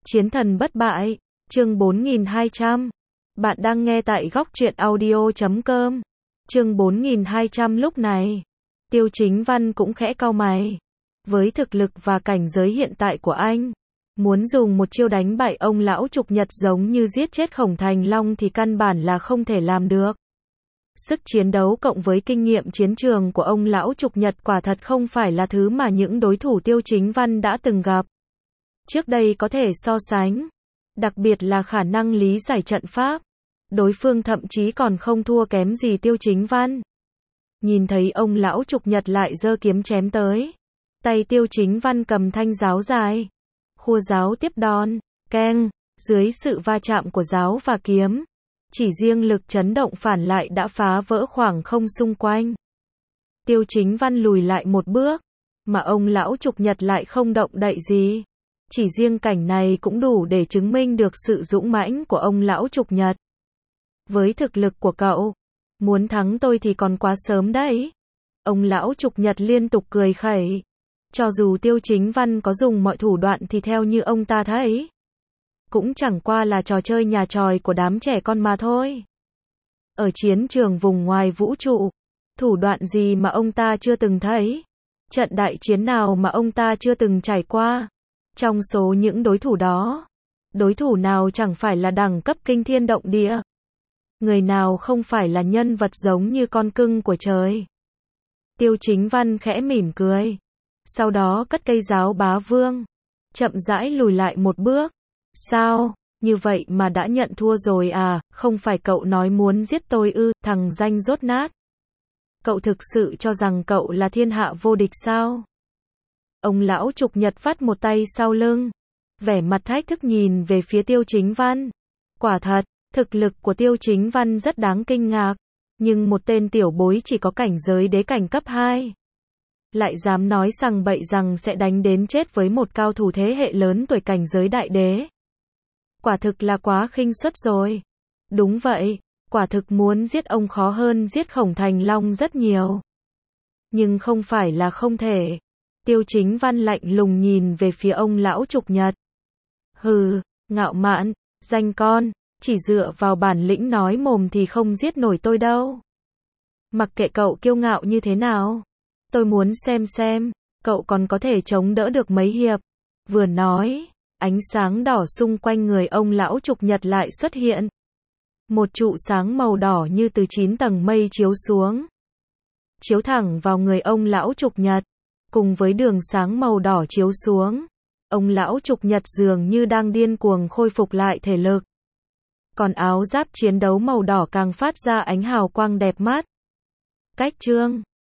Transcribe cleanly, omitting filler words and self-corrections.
Chiến thần bất bại, chương 4200. Bạn đang nghe tại góc truyện audio.com. Chương 4200 lúc này, Tiêu Chính Văn cũng khẽ cau mày. Với thực lực và cảnh giới hiện tại của anh, muốn dùng một chiêu đánh bại ông lão trục nhật giống như giết chết Khổng Thành Long thì căn bản là không thể làm được. Sức chiến đấu cộng với kinh nghiệm chiến trường của ông lão trục nhật quả thật không phải là thứ mà những đối thủ Tiêu Chính Văn đã từng gặp trước đây có thể so sánh. Đặc biệt là khả năng lý giải trận pháp. Đối phương thậm chí còn không thua kém gì Tiêu Chính Văn. Nhìn thấy ông lão trục nhật lại giơ kiếm chém tới. Tay Tiêu Chính Văn cầm thanh giáo dài. Khua giáo tiếp đòn, keng, dưới sự va chạm của giáo và kiếm. Chỉ riêng lực chấn động phản lại đã phá vỡ khoảng không xung quanh. Tiêu Chính Văn lùi lại một bước, mà ông lão trục nhật lại không động đậy gì. Chỉ riêng cảnh này cũng đủ để chứng minh được sự dũng mãnh của ông lão trục nhật. Với thực lực của cậu, muốn thắng tôi thì còn quá sớm đấy. Ông lão trục nhật liên tục cười khẩy. Cho dù Tiêu Chính Văn có dùng mọi thủ đoạn thì theo như ông ta thấy, cũng chẳng qua là trò chơi nhà tròi của đám trẻ con mà thôi. Ở chiến trường vùng ngoài vũ trụ, thủ đoạn gì mà ông ta chưa từng thấy? Trận đại chiến nào mà ông ta chưa từng trải qua? Trong số những đối thủ đó, đối thủ nào chẳng phải là đẳng cấp kinh thiên động địa? Người nào không phải là nhân vật giống như con cưng của trời? Tiêu Chính Văn khẽ mỉm cười. Sau đó cất cây giáo bá vương. Chậm rãi lùi lại một bước. Sao, như vậy mà đã nhận thua rồi à? Không phải cậu nói muốn giết tôi ư? Thằng danh dốt nát. Cậu thực sự cho rằng cậu là thiên hạ vô địch sao? Ông lão trục nhật vắt một tay sau lưng. Vẻ mặt thách thức nhìn về phía Tiêu Chính Văn. Quả thật, thực lực của Tiêu Chính Văn rất đáng kinh ngạc. Nhưng một tên tiểu bối chỉ có cảnh giới đế cảnh cấp 2. Lại dám nói sằng bậy rằng sẽ đánh đến chết với một cao thủ thế hệ lớn tuổi cảnh giới đại đế. Quả thực là quá khinh suất rồi. Đúng vậy, quả thực muốn giết ông khó hơn giết Khổng Thành Long rất nhiều. Nhưng không phải là không thể. Tiêu Chính Văn lạnh lùng nhìn về phía ông lão trục nhật. Hừ, ngạo mạn, danh con, chỉ dựa vào bản lĩnh nói mồm thì không giết nổi tôi đâu. Mặc kệ cậu kiêu ngạo như thế nào, tôi muốn xem, cậu còn có thể chống đỡ được mấy hiệp. Vừa nói, ánh sáng đỏ xung quanh người ông lão trục nhật lại xuất hiện. Một trụ sáng màu đỏ như từ 9 tầng mây chiếu xuống. Chiếu thẳng vào người ông lão trục nhật. Cùng với đường sáng màu đỏ chiếu xuống, ông lão trục nhật dường như đang điên cuồng khôi phục lại thể lực. Còn áo giáp chiến đấu màu đỏ càng phát ra ánh hào quang đẹp mắt. Cách chương